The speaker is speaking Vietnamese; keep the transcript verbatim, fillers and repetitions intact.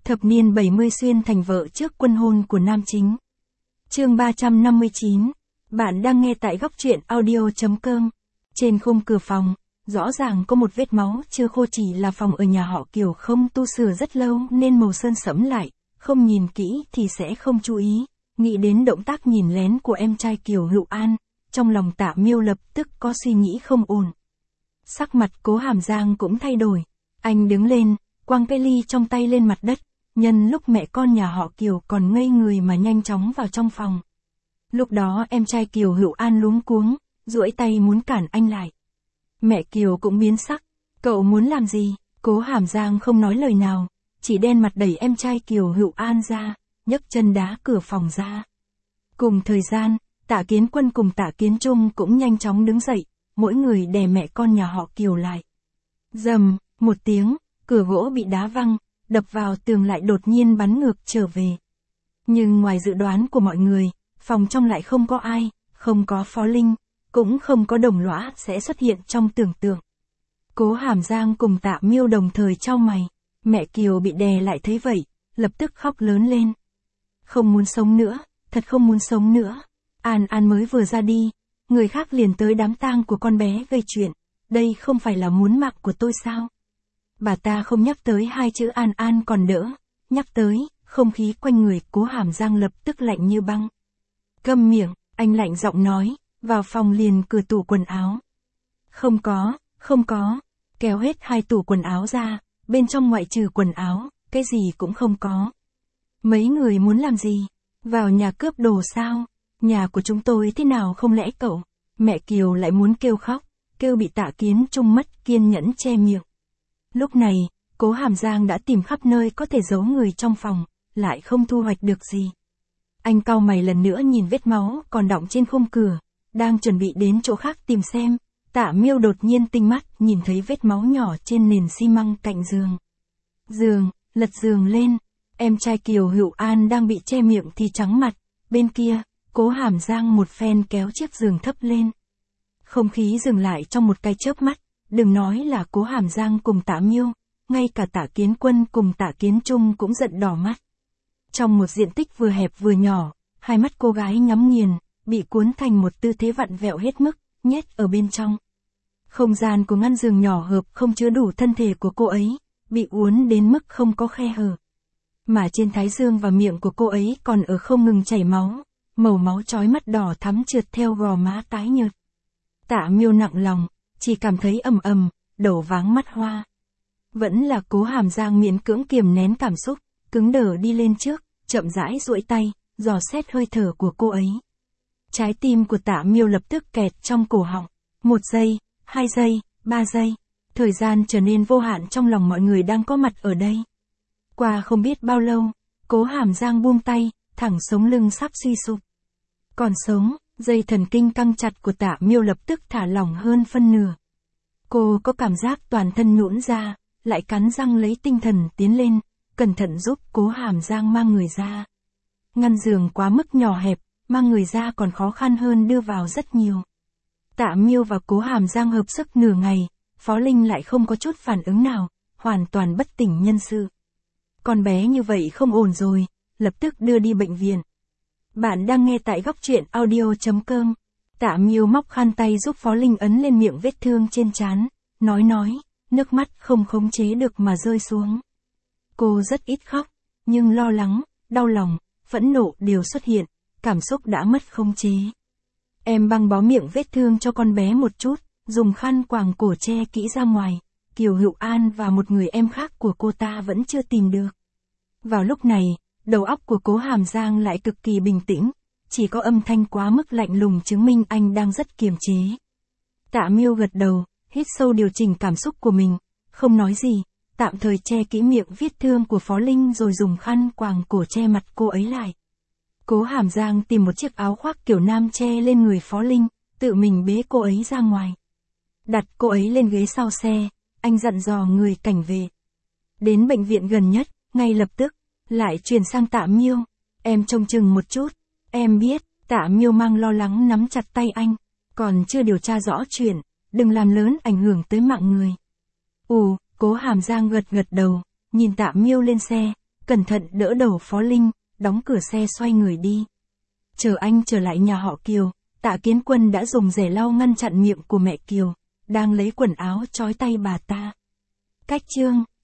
Thập niên bảy mươi xuyên thành vợ trước quân hôn của nam chính. Chương ba trăm năm mươi chín. Bạn đang nghe tại góc truyện audio chấm com. Trên khung cửa phòng, rõ ràng có một vết máu chưa khô, chỉ là phòng ở nhà họ Kiều không tu sửa rất lâu nên màu sơn sẫm lại, không nhìn kỹ thì sẽ không chú ý. Nghĩ đến động tác nhìn lén của em trai Kiều Hữu An, trong lòng Tạ Miêu lập tức có suy nghĩ không ổn. Sắc mặt Cố Hàm Giang cũng thay đổi. Anh đứng lên, quăng cái ly trong tay lên mặt đất, nhân lúc mẹ con nhà họ Kiều còn ngây người mà nhanh chóng vào trong phòng. Lúc đó em trai Kiều Hữu An luống cuống, duỗi tay muốn cản anh lại. Mẹ Kiều cũng biến sắc. Cậu muốn làm gì? Cố Hàm Giang không nói lời nào, chỉ đen mặt đẩy em trai Kiều Hữu An ra, nhấc chân đá cửa phòng ra. Cùng thời gian, Tạ Kiến Quân cùng Tạ Kiến Trung cũng nhanh chóng đứng dậy, mỗi người đè mẹ con nhà họ Kiều lại. Rầm, một tiếng, cửa gỗ bị đá văng, đập vào tường lại đột nhiên bắn ngược trở về. Nhưng ngoài dự đoán của mọi người, phòng trong lại không có ai, không có Phó Linh, cũng không có Đồng Lõa sẽ xuất hiện trong tưởng tượng. Cố Hàm Giang cùng Tạ Miêu đồng thời chau mày, mẹ Kiều bị đè lại thấy vậy, lập tức khóc lớn lên. Không muốn sống nữa, thật không muốn sống nữa. An An mới vừa ra đi, người khác liền tới đám tang của con bé gây chuyện, đây không phải là muốn mạng của tôi sao? Bà ta không nhắc tới hai chữ An An còn đỡ, nhắc tới, không khí quanh người Cố Hàm Giang lập tức lạnh như băng. Câm miệng, anh lạnh giọng nói, vào phòng liền cửa tủ quần áo. Không có, không có, kéo hết hai tủ quần áo ra, bên trong ngoại trừ quần áo, cái gì cũng không có. Mấy người muốn làm gì? Vào nhà cướp đồ sao? Nhà của chúng tôi thế nào không lẽ cậu? Mẹ Kiều lại muốn kêu khóc, kêu bị Tạ Kiến Trung mất kiên nhẫn che miệng. Lúc này, Cố Hàm Giang đã tìm khắp nơi có thể giấu người trong phòng, lại không thu hoạch được gì. Anh cau mày lần nữa nhìn vết máu còn đọng trên khung cửa, đang chuẩn bị đến chỗ khác tìm xem, Tạ Miêu đột nhiên tinh mắt nhìn thấy vết máu nhỏ trên nền xi măng cạnh giường. Giường, lật giường lên, em trai Kiều Hữu An đang bị che miệng thì trắng mặt, bên kia, Cố Hàm Giang một phen kéo chiếc giường thấp lên. Không khí dừng lại trong một cái chớp mắt, đừng nói là Cố Hàm Giang cùng Tạ Miêu, ngay cả Tạ Kiến Quân cùng Tạ Kiến Trung cũng giận đỏ mắt. Trong một diện tích vừa hẹp vừa nhỏ, hai mắt cô gái nhắm nghiền, bị cuốn thành một tư thế vặn vẹo hết mức, nhét ở bên trong. Không gian của ngăn giường nhỏ hợp không chứa đủ thân thể của cô ấy, bị uốn đến mức không có khe hở. Mà trên thái dương và miệng của cô ấy còn ở không ngừng chảy máu, màu máu chói mắt đỏ thắm trượt theo gò má tái nhợt. Tạ Miêu nặng lòng, chỉ cảm thấy ầm ầm, đầu váng mắt hoa. Vẫn là Cố Hàm Giang miễn cưỡng kiềm nén cảm xúc, cứng đờ đi lên trước, chậm rãi duỗi tay, dò xét hơi thở của cô ấy. Trái tim của Tạ Miêu lập tức kẹt trong cổ họng. Một giây, hai giây, ba giây. Thời gian trở nên vô hạn trong lòng mọi người đang có mặt ở đây. Qua không biết bao lâu, Cố Hàm Giang buông tay, thẳng sống lưng sắp suy sụp. Còn sống, dây thần kinh căng chặt của Tạ Miêu lập tức thả lỏng hơn phân nửa. Cô có cảm giác toàn thân nhũn ra, lại cắn răng lấy tinh thần tiến lên, cẩn thận giúp Cố Hàm Giang mang người ra. Ngăn giường quá mức nhỏ hẹp, mang người ra còn khó khăn hơn đưa vào rất nhiều. Tạ Miêu và Cố Hàm Giang hợp sức nửa ngày, Phó Linh lại không có chút phản ứng nào, hoàn toàn bất tỉnh nhân sự. Con bé như vậy không ổn rồi, lập tức đưa đi bệnh viện. Bạn đang nghe tại góc truyện audio chấm com. Tạ Miêu móc khăn tay giúp Phó Linh ấn lên miệng vết thương trên trán, nói nói, nước mắt không khống chế được mà rơi xuống. Cô rất ít khóc, nhưng lo lắng, đau lòng, phẫn nộ đều xuất hiện, cảm xúc đã mất khống chế. Em băng bó miệng vết thương cho con bé một chút, dùng khăn quàng cổ che kỹ ra ngoài, Kiều Hữu An và một người em khác của cô ta vẫn chưa tìm được. Vào lúc này, đầu óc của Cố Hàm Giang lại cực kỳ bình tĩnh, chỉ có âm thanh quá mức lạnh lùng chứng minh anh đang rất kiềm chế. Tạ Miêu gật đầu, hít sâu điều chỉnh cảm xúc của mình, không nói gì, tạm thời che kỹ miệng vết thương của Phó Linh rồi dùng khăn quàng cổ che mặt cô ấy lại. Cố Hàm Giang tìm một chiếc áo khoác kiểu nam che lên người Phó Linh, tự mình bế cô ấy ra ngoài. Đặt cô ấy lên ghế sau xe, anh dặn dò người cảnh vệ. Đến bệnh viện gần nhất, ngay lập tức, lại chuyển sang Tạ Miêu. Em trông chừng một chút, em biết. Tạ Miêu mang lo lắng nắm chặt tay anh, còn chưa điều tra rõ chuyện, đừng làm lớn ảnh hưởng tới mạng người. Ồ, Cố Hàm Giang gật gật đầu, nhìn Tạ Miêu lên xe, cẩn thận đỡ đầu Phó Linh, đóng cửa xe xoay người đi. Chờ anh trở lại nhà họ Kiều, Tạ Kiến Quân đã dùng rẻ lau ngăn chặn miệng của mẹ Kiều, đang lấy quần áo trói tay bà ta. Cách chương